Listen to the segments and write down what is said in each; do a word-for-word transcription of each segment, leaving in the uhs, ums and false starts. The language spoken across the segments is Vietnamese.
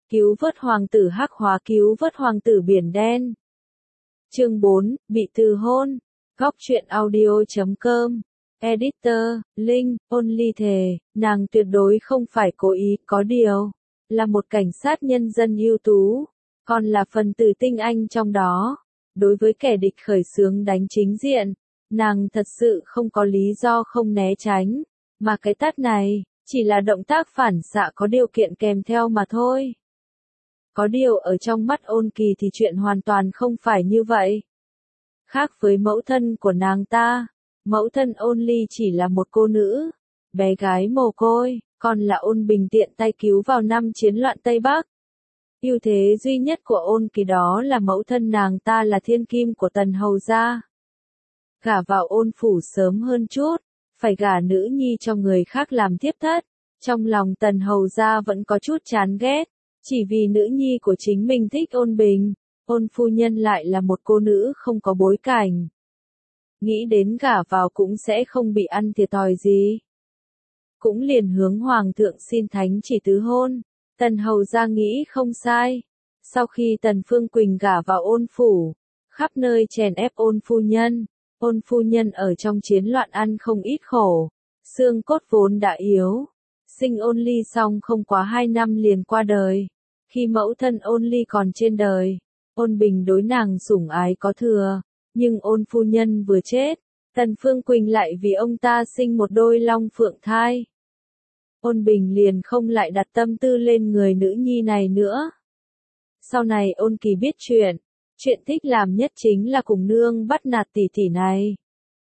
Cứu vớt hoàng tử hắc hóa, cứu vớt hoàng tử biển đen. Chương bốn, bị từ hôn. Góc truyện audio chấm com. Editor, Linh, Only thề, nàng tuyệt đối không phải cố ý, có điều, là một cảnh sát nhân dân ưu tú, còn là phần tử tinh anh trong đó. Đối với kẻ địch khởi xướng đánh chính diện, nàng thật sự không có lý do không né tránh, mà cái tát này, chỉ là động tác phản xạ có điều kiện kèm theo mà thôi. Có điều ở trong mắt Ôn Kỳ thì chuyện hoàn toàn không phải như vậy. Khác với mẫu thân của nàng ta, mẫu thân Ôn Ly chỉ là một cô nữ, bé gái mồ côi, còn là Ôn Bình tiện tay cứu vào năm chiến loạn Tây Bắc. Ưu thế duy nhất của Ôn Kỳ đó là mẫu thân nàng ta là thiên kim của Tần Hầu gia. Gả vào Ôn phủ sớm hơn chút, phải gả nữ nhi cho người khác làm thiếp thất, trong lòng Tần Hầu gia vẫn có chút chán ghét, chỉ vì nữ nhi của chính mình thích Ôn Bình, Ôn phu nhân lại là một cô nữ không có bối cảnh. Nghĩ đến gả vào cũng sẽ không bị ăn thiệt thòi gì. Cũng liền hướng hoàng thượng xin thánh chỉ tứ hôn. Tần Hầu gia nghĩ không sai. Sau khi Tần Phương Quỳnh gả vào Ôn phủ, khắp nơi chèn ép Ôn phu nhân, Ôn phu nhân ở trong chiến loạn ăn không ít khổ, xương cốt vốn đã yếu. Sinh Ôn Ly xong không quá hai năm liền qua đời. Khi mẫu thân Ôn Ly còn trên đời, Ôn Bình đối nàng sủng ái có thừa, nhưng Ôn phu nhân vừa chết, Tần Phương Quỳnh lại vì ông ta sinh một đôi long phượng thai. Ôn Bình liền không lại đặt tâm tư lên người nữ nhi này nữa. Sau này Ôn Kỳ biết chuyện, chuyện thích làm nhất chính là cùng nương bắt nạt tỷ tỷ này.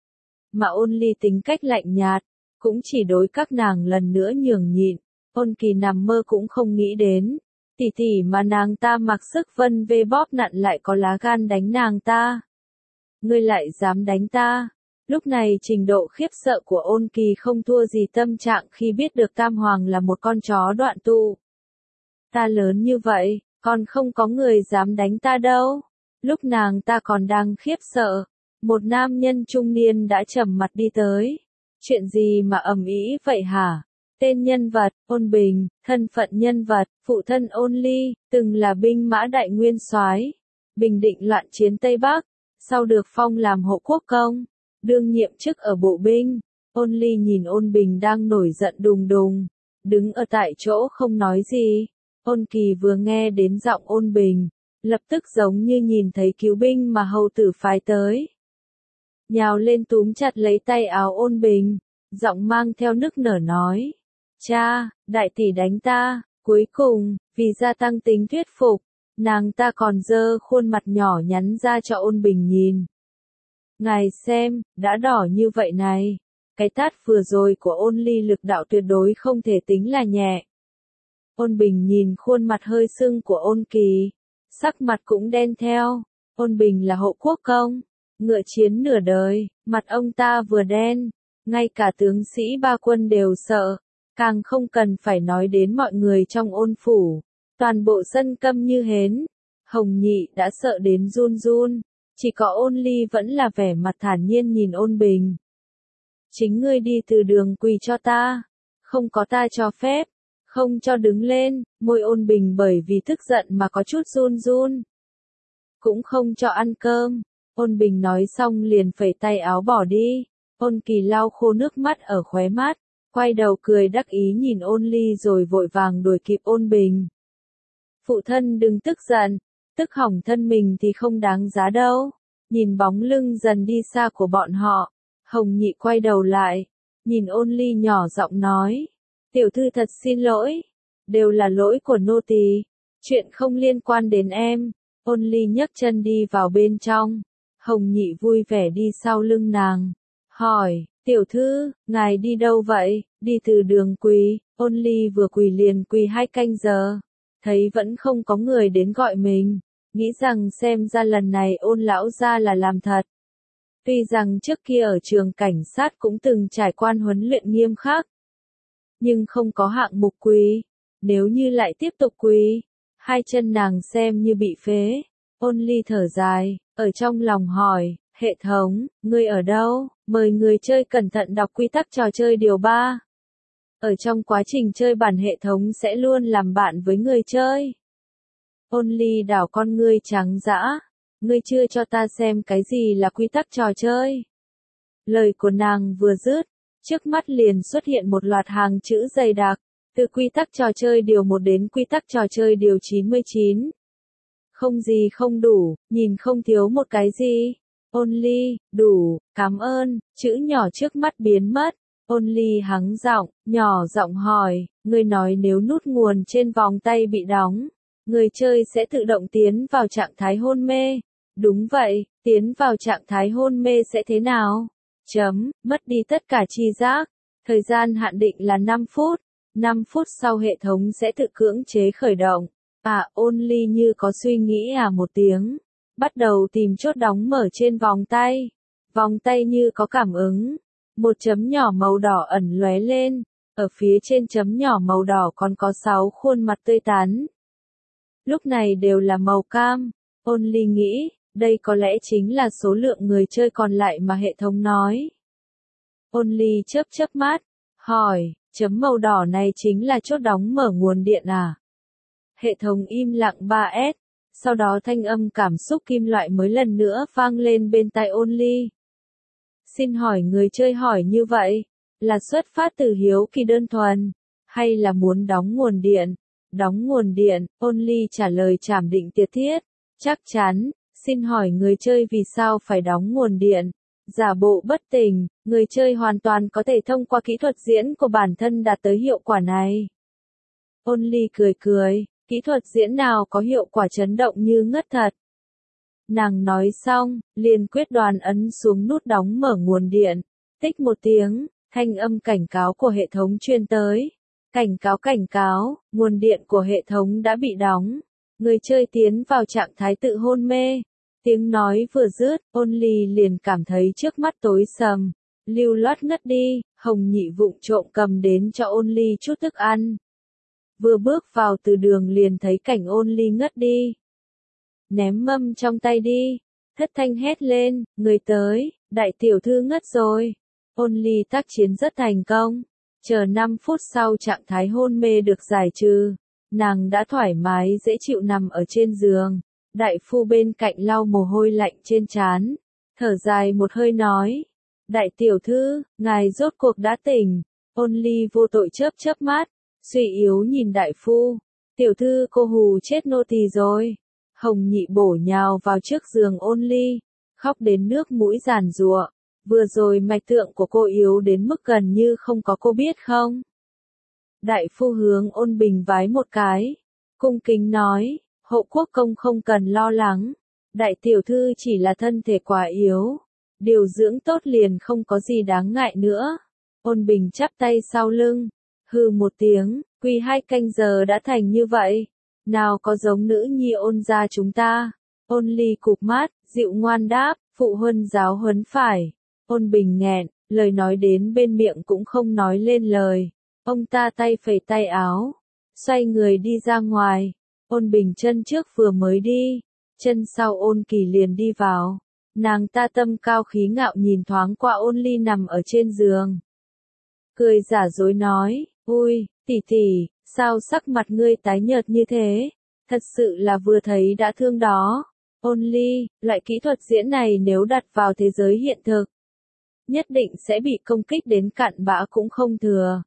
Mà Ôn Ly tính cách lạnh nhạt, cũng chỉ đối các nàng lần nữa nhường nhịn, Ôn Kỳ nằm mơ cũng không nghĩ đến. Tỷ tỷ mà nàng ta mặc sức vân vê bóp nặn lại có lá gan đánh nàng ta. Ngươi lại dám đánh ta. Lúc này trình độ khiếp sợ của Ôn Kỳ không thua gì tâm trạng khi biết được Tam Hoàng là một con chó đoạn tụ. Ta lớn như vậy, còn không có người dám đánh ta đâu. Lúc nàng ta còn đang khiếp sợ, một nam nhân trung niên đã trầm mặt đi tới. Chuyện gì mà ầm ĩ vậy hả? Tên nhân vật, Ôn Bình, thân phận nhân vật, phụ thân Ôn Ly, từng là binh mã đại nguyên soái, bình định loạn chiến Tây Bắc, sau được phong làm hộ quốc công, đương nhiệm chức ở bộ binh. Ôn Ly nhìn Ôn Bình đang nổi giận đùng đùng, đứng ở tại chỗ không nói gì. Ôn Kỳ vừa nghe đến giọng Ôn Bình, lập tức giống như nhìn thấy cứu binh mà hầu tử phái tới. Nhào lên túm chặt lấy tay áo Ôn Bình, giọng mang theo nức nở nói. Cha, đại tỷ đánh ta, cuối cùng, vì gia tăng tính thuyết phục, nàng ta còn dơ khuôn mặt nhỏ nhắn ra cho Ôn Bình nhìn. Ngài xem, đã đỏ như vậy này, cái tát vừa rồi của Ôn Ly lực đạo tuyệt đối không thể tính là nhẹ. Ôn Bình nhìn khuôn mặt hơi sưng của Ôn Kỳ, sắc mặt cũng đen theo. Ôn Bình là hộ quốc công, ngựa chiến nửa đời, mặt ông ta vừa đen, ngay cả tướng sĩ ba quân đều sợ. Càng không cần phải nói đến mọi người trong Ôn phủ, toàn bộ sân câm như hến. Hồng Nhị đã sợ đến run run, chỉ có Ôn Ly vẫn là vẻ mặt thản nhiên nhìn Ôn Bình. Chính ngươi đi từ đường quỳ cho ta, không có ta cho phép, không cho đứng lên. Môi Ôn Bình bởi vì tức giận mà có chút run run. Cũng không cho ăn cơm. Ôn Bình nói xong liền phẩy tay áo bỏ đi. Ôn Kỳ lau khô nước mắt ở khóe mắt, quay đầu cười đắc ý nhìn Ôn Ly rồi vội vàng đuổi kịp Ôn Bình. Phụ thân đừng tức giận, tức hỏng thân mình thì không đáng giá đâu. Nhìn bóng lưng dần đi xa của bọn họ, Hồng Nhị quay đầu lại, nhìn Ôn Ly nhỏ giọng nói. Tiểu thư thật xin lỗi, đều là lỗi của nô tỳ, chuyện không liên quan đến em. Ôn Ly nhấc chân đi vào bên trong, Hồng Nhị vui vẻ đi sau lưng nàng, hỏi. Tiểu thư, ngài đi đâu vậy? Đi từ đường quỳ. Ôn Ly vừa quỳ liền quỳ hai canh giờ, thấy vẫn không có người đến gọi mình, nghĩ rằng xem ra lần này Ôn lão gia là làm thật. Tuy rằng trước kia ở trường cảnh sát cũng từng trải qua huấn luyện nghiêm khắc, nhưng không có hạng mục quỳ, nếu như lại tiếp tục quỳ, hai chân nàng xem như bị phế. Ôn Ly thở dài, ở trong lòng hỏi. Hệ thống, ngươi ở đâu? Mời người chơi cẩn thận đọc quy tắc trò chơi điều ba. Ở trong quá trình chơi bản hệ thống sẽ luôn làm bạn với người chơi. Ôn ly đảo con ngươi trắng dã. Ngươi chưa cho ta xem cái gì là quy tắc trò chơi. Lời của nàng vừa dứt, trước mắt liền xuất hiện một loạt hàng chữ dày đặc, từ quy tắc trò chơi điều một đến quy tắc trò chơi điều chín mươi chín. Không gì không đủ, nhìn không thiếu một cái gì. Only, đủ, cảm ơn, chữ nhỏ trước mắt biến mất. Only hắng giọng, nhỏ giọng hỏi, ngươi nói nếu nút nguồn trên vòng tay bị đóng, người chơi sẽ tự động tiến vào trạng thái hôn mê. Đúng vậy, tiến vào trạng thái hôn mê sẽ thế nào? Chấm, mất đi tất cả tri giác. Thời gian hạn định là năm phút. năm phút sau hệ thống sẽ tự cưỡng chế khởi động. À, Only như có suy nghĩ à một tiếng. Bắt đầu tìm chốt đóng mở trên vòng tay. Vòng tay như có cảm ứng. Một chấm nhỏ màu đỏ ẩn lóe lên. Ở phía trên chấm nhỏ màu đỏ còn có sáu khuôn mặt tươi tắn. Lúc này đều là màu cam. Only nghĩ, đây có lẽ chính là số lượng người chơi còn lại mà hệ thống nói. Only chớp chớp mắt, hỏi, chấm màu đỏ này chính là chốt đóng mở nguồn điện à? Hệ thống im lặng ba s, sau đó thanh âm cảm xúc kim loại mới lần nữa vang lên bên tai Only. Xin hỏi người chơi hỏi như vậy, là xuất phát từ hiếu kỳ đơn thuần, hay là muốn đóng nguồn điện? Đóng nguồn điện, Only trả lời trảm định tiệt thiết, chắc chắn, xin hỏi người chơi vì sao phải đóng nguồn điện? Giả bộ bất tỉnh, người chơi hoàn toàn có thể thông qua kỹ thuật diễn của bản thân đạt tới hiệu quả này. Only cười cười, kỹ thuật diễn nào có hiệu quả chấn động như ngất thật. Nàng nói xong, liền quyết đoán ấn xuống nút đóng mở nguồn điện. Tích một tiếng, thanh âm cảnh cáo của hệ thống truyền tới. Cảnh cáo cảnh cáo, nguồn điện của hệ thống đã bị đóng. Người chơi tiến vào trạng thái tự hôn mê. Tiếng nói vừa dứt, Only liền cảm thấy trước mắt tối sầm. Lưu loát ngất đi, Hồng Nhị vụng trộm cầm đến cho Only chút thức ăn. Vừa bước vào từ đường liền thấy cảnh Only ngất đi. Ném mâm trong tay đi. Thất thanh hét lên, người tới, đại tiểu thư ngất rồi. Only tác chiến rất thành công. Chờ năm phút sau trạng thái hôn mê được giải trừ. Nàng đã thoải mái dễ chịu nằm ở trên giường. Đại phu bên cạnh lau mồ hôi lạnh trên trán. Thở dài một hơi nói. Đại tiểu thư, ngài rốt cuộc đã tỉnh. Only vô tội chớp chớp mắt. Suy yếu nhìn đại phu. Tiểu thư cô hù chết nô tỳ rồi. Hồng Nhị bổ nhào vào trước giường Only. Khóc đến nước mũi giàn giụa. Vừa rồi mạch tượng của cô yếu đến mức gần như không có cô biết không? Đại phu hướng Ôn Bình vái một cái. Cung kính nói, hộ quốc công không cần lo lắng. Đại tiểu thư chỉ là thân thể quá yếu. Điều dưỡng tốt liền không có gì đáng ngại nữa. Ôn Bình chắp tay sau lưng. Hừ một tiếng, quy hai canh giờ đã thành như vậy. Nào có giống nữ nhi Ôn gia chúng ta. Ôn Ly cụp mắt, dịu ngoan đáp, phụ huân giáo huấn phải. Ôn Bình nghẹn, lời nói đến bên miệng cũng không nói lên lời. Ông ta tay phẩy tay áo, xoay người đi ra ngoài. Ôn Bình chân trước vừa mới đi, chân sau Ôn Kỳ liền đi vào. Nàng ta tâm cao khí ngạo nhìn thoáng qua Ôn Ly nằm ở trên giường. Cười giả dối nói, ui, tỷ tỷ, sao sắc mặt ngươi tái nhợt như thế? Thật sự là vừa thấy đã thương đó. Ôn Ly, loại kỹ thuật diễn này nếu đặt vào thế giới hiện thực, nhất định sẽ bị công kích đến cặn bã cũng không thừa.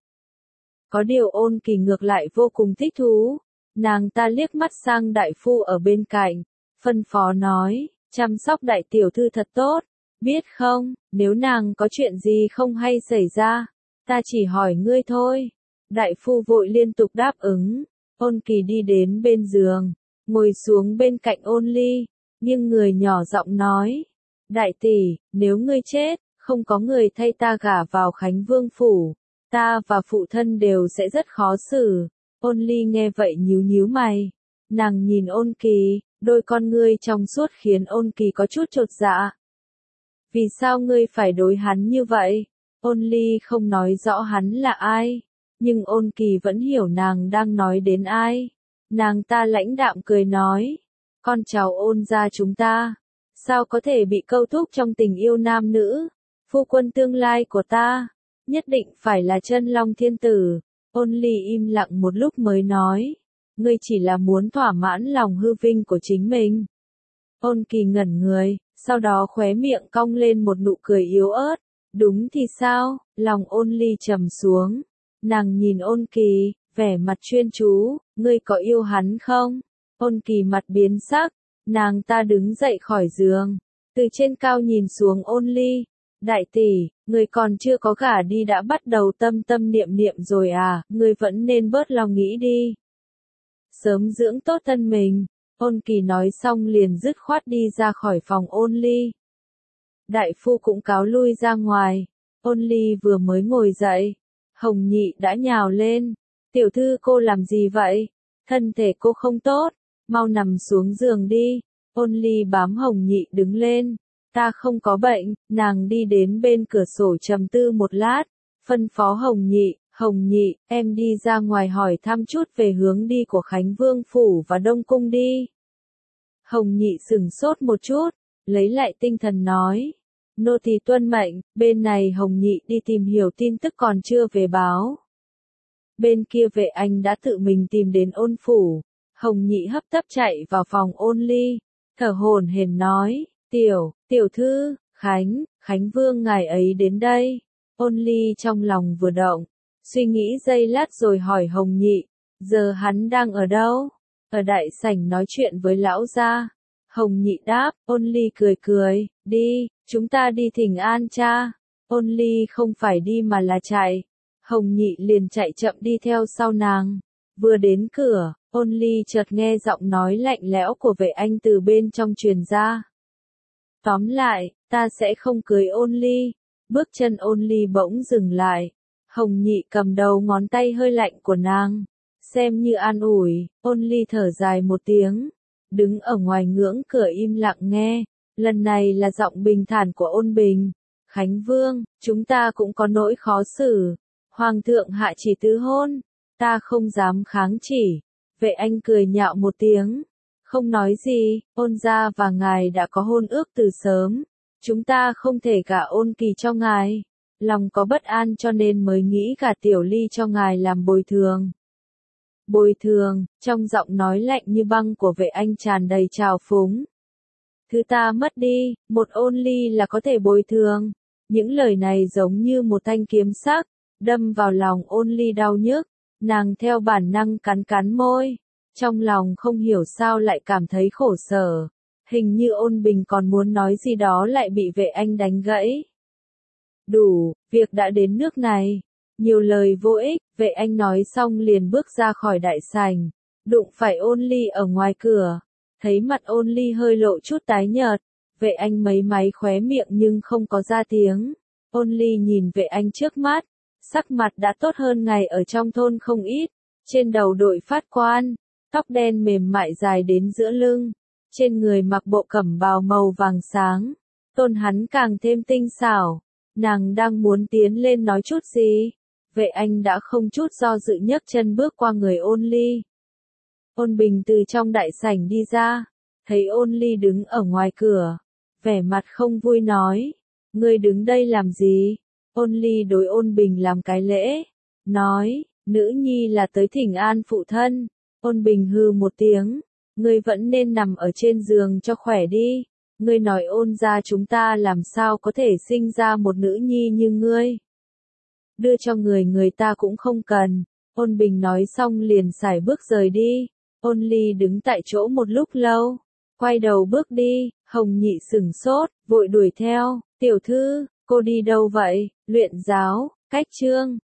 Có điều Ôn Kỳ ngược lại vô cùng thích thú. Nàng ta liếc mắt sang đại phu ở bên cạnh, phân phó nói, chăm sóc đại tiểu thư thật tốt, biết không, nếu nàng có chuyện gì không hay xảy ra, ta chỉ hỏi ngươi thôi. Đại phu vội liên tục đáp ứng. Ôn Kỳ đi đến bên giường, ngồi xuống bên cạnh Ôn Ly, nhưng người nhỏ giọng nói, đại tỷ, nếu ngươi chết, không có người thay ta gả vào Khánh Vương phủ, ta và phụ thân đều sẽ rất khó xử. Ôn Ly nghe vậy nhíu nhíu mày. Nàng nhìn Ôn Kỳ, đôi con ngươi trong suốt khiến Ôn Kỳ có chút chột dạ. Vì sao ngươi phải đối hắn như vậy? Ôn Ly không nói rõ hắn là ai, nhưng Ôn Kỳ vẫn hiểu nàng đang nói đến ai. Nàng ta lãnh đạm cười nói, con cháu Ôn gia chúng ta, sao có thể bị câu thúc trong tình yêu nam nữ? Phu quân tương lai của ta, nhất định phải là Chân Long Thiên Tử. Ôn Ly im lặng một lúc mới nói, ngươi chỉ là muốn thỏa mãn lòng hư vinh của chính mình. Ôn Kỳ ngẩn người, sau đó khóe miệng cong lên một nụ cười yếu ớt. Đúng thì sao? Lòng Ôn Ly trầm xuống. Nàng nhìn Ôn Kỳ, vẻ mặt chuyên chú, ngươi có yêu hắn không? Ôn Kỳ mặt biến sắc, nàng ta đứng dậy khỏi giường, từ trên cao nhìn xuống Ôn Ly. Đại tỷ, ngươi còn chưa có gả đi đã bắt đầu tâm tâm niệm niệm rồi à, ngươi vẫn nên bớt lo nghĩ đi. Sớm dưỡng tốt thân mình. Ôn Kỳ nói xong liền dứt khoát đi ra khỏi phòng Ôn Ly. Đại phu cũng cáo lui ra ngoài. Ôn Ly vừa mới ngồi dậy, Hồng Nhị đã nhào lên. Tiểu thư cô làm gì vậy? Thân thể cô không tốt, mau nằm xuống giường đi. Ôn Ly bám Hồng Nhị đứng lên. Ta không có bệnh. Nàng đi đến bên cửa sổ trầm tư một lát, phân phó Hồng Nhị. Hồng Nhị, em đi ra ngoài hỏi thăm chút về hướng đi của Khánh Vương Phủ và Đông Cung đi. Hồng Nhị sửng sốt một chút, lấy lại tinh thần nói. Nô tỳ tuân mệnh. Bên này Hồng Nhị đi tìm hiểu tin tức còn chưa về báo. Bên kia Vệ Anh đã tự mình tìm đến Ôn Phủ. Hồng Nhị hấp tấp chạy vào phòng Ôn Ly, thở hổn hển nói, tiểu, tiểu thư, Khánh, Khánh Vương ngài ấy đến đây. Ôn Ly trong lòng vừa động, suy nghĩ giây lát rồi hỏi Hồng Nhị, giờ hắn đang ở đâu? Ở đại sảnh nói chuyện với lão gia. Hồng Nhị đáp. Ôn Ly cười cười, đi, chúng ta đi thỉnh an cha. Ôn Ly không phải đi mà là chạy. Hồng Nhị liền chạy chậm đi theo sau nàng. Vừa đến cửa, Ôn Ly chợt nghe giọng nói lạnh lẽo của Vệ Anh từ bên trong truyền ra. Tóm lại, ta sẽ không cưới Ôn Ly. Bước chân Ôn Ly bỗng dừng lại. Hồng Nhị cầm đầu ngón tay hơi lạnh của nàng, xem như an ủi. Ôn Ly thở dài một tiếng, đứng ở ngoài ngưỡng cửa im lặng nghe. Lần này là giọng bình thản của Ôn Bình. Khánh Vương, chúng ta cũng có nỗi khó xử. Hoàng thượng hạ chỉ tứ hôn, ta không dám kháng chỉ. Vệ Anh cười nhạo một tiếng, không nói gì. Ôn gia và ngài đã có hôn ước từ sớm, chúng ta không thể gả Ôn Kỳ cho ngài. Lòng có bất an cho nên mới nghĩ gả Tiểu Ly cho ngài làm bồi thường. Bồi thường, trong giọng nói lạnh như băng của Vệ Anh tràn đầy trào phúng. Thứ ta mất đi, một Ôn Ly là có thể bồi thường. Những lời này giống như một thanh kiếm sắc, đâm vào lòng Ôn Ly đau nhức. Nàng theo bản năng cắn cắn môi, trong lòng không hiểu sao lại cảm thấy khổ sở. Hình như Ôn Bình còn muốn nói gì đó lại bị Vệ Anh đánh gãy. Đủ, việc đã đến nước này. Nhiều lời vô ích. Vệ Anh nói xong liền bước ra khỏi đại sảnh, đụng phải Ôn Ly ở ngoài cửa. Thấy mặt Ôn Ly hơi lộ chút tái nhợt, Vệ Anh mấy máy khóe miệng nhưng không có ra tiếng. Ôn Ly nhìn Vệ Anh trước mắt, sắc mặt đã tốt hơn ngày ở trong thôn không ít. Trên đầu đội phát quan, tóc đen mềm mại dài đến giữa lưng, trên người mặc bộ cẩm bào màu vàng sáng, tôn hắn càng thêm tinh xảo. Nàng đang muốn tiến lên nói chút gì, Vệ Anh đã không chút do dự nhấc chân bước qua người Ôn Ly. Ôn Bình từ trong đại sảnh đi ra, thấy Ôn Ly đứng ở ngoài cửa, vẻ mặt không vui nói, ngươi đứng đây làm gì? Ôn Ly đối Ôn Bình làm cái lễ, nói, nữ nhi là tới thỉnh an phụ thân. Ôn Bình hừ một tiếng, ngươi vẫn nên nằm ở trên giường cho khỏe đi. Ngươi nói Ôn gia chúng ta làm sao có thể sinh ra một nữ nhi như ngươi. Đưa cho người người ta cũng không cần. Ôn Bình nói xong liền sải bước rời đi. Ôn Ly đứng tại chỗ một lúc lâu, quay đầu bước đi. Hồng Nhị sửng sốt, vội đuổi theo. Tiểu thư, cô đi đâu vậy? Luyện giáo, cách chương.